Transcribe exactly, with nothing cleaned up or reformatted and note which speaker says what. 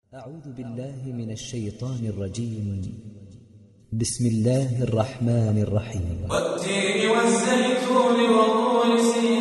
Speaker 1: أعوذ بالله من الشيطان الرجيم. بسم الله الرحمن الرحيم.
Speaker 2: والتين والزيتون وطور سينين